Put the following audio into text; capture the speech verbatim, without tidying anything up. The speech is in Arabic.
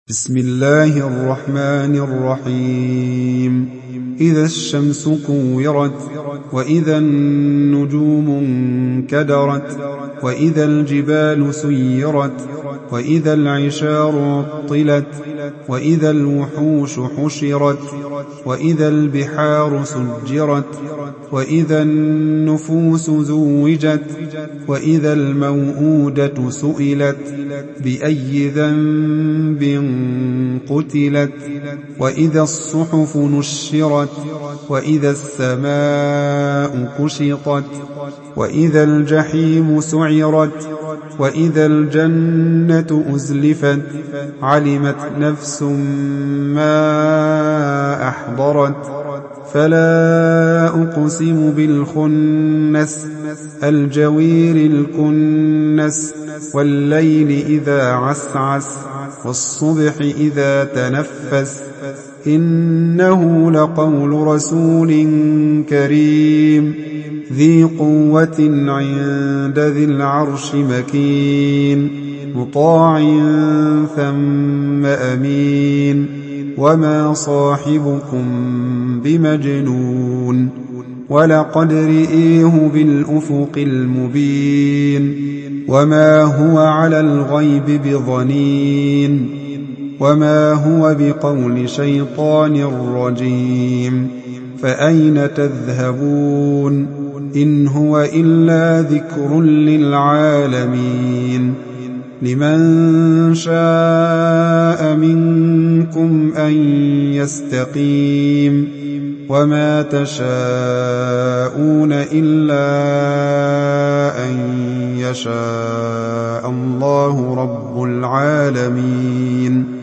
بسم الله الرحمن الرحيم إذا الشمس كورت وإذا النجوم انكدرت وإذا الجبال سيرت وإذا العشار عطلت وإذا الوحوش حشرت وإذا البحار سجرت وإذا النفوس زوجت وإذا الموءودة سئلت بأي ذنب قتلت وإذا الصحف نشرت وإذا السماء كشطت وإذا الجحيم سعرت وإذا الجنة أزلفت علمت نفس ما أحضرت فلا أقسم بالخنس الجوير الكنس والليل إذا عسعس والصبح إذا تنفس إنه لقول رسول كريم ذي قوة عند ذي العرش مكين مطاع ثم أمين وما صاحبكم بمجنون ولقد رئيه بالأفق المبين وما هو على الغيب بضنين وما هو بقول شيطان رجيم فأين تذهبون إن هو إلا ذكر للعالمين لمن شاء منكم أن يستقيم وما تشاءون إلا أن يشاء الله رب العالمين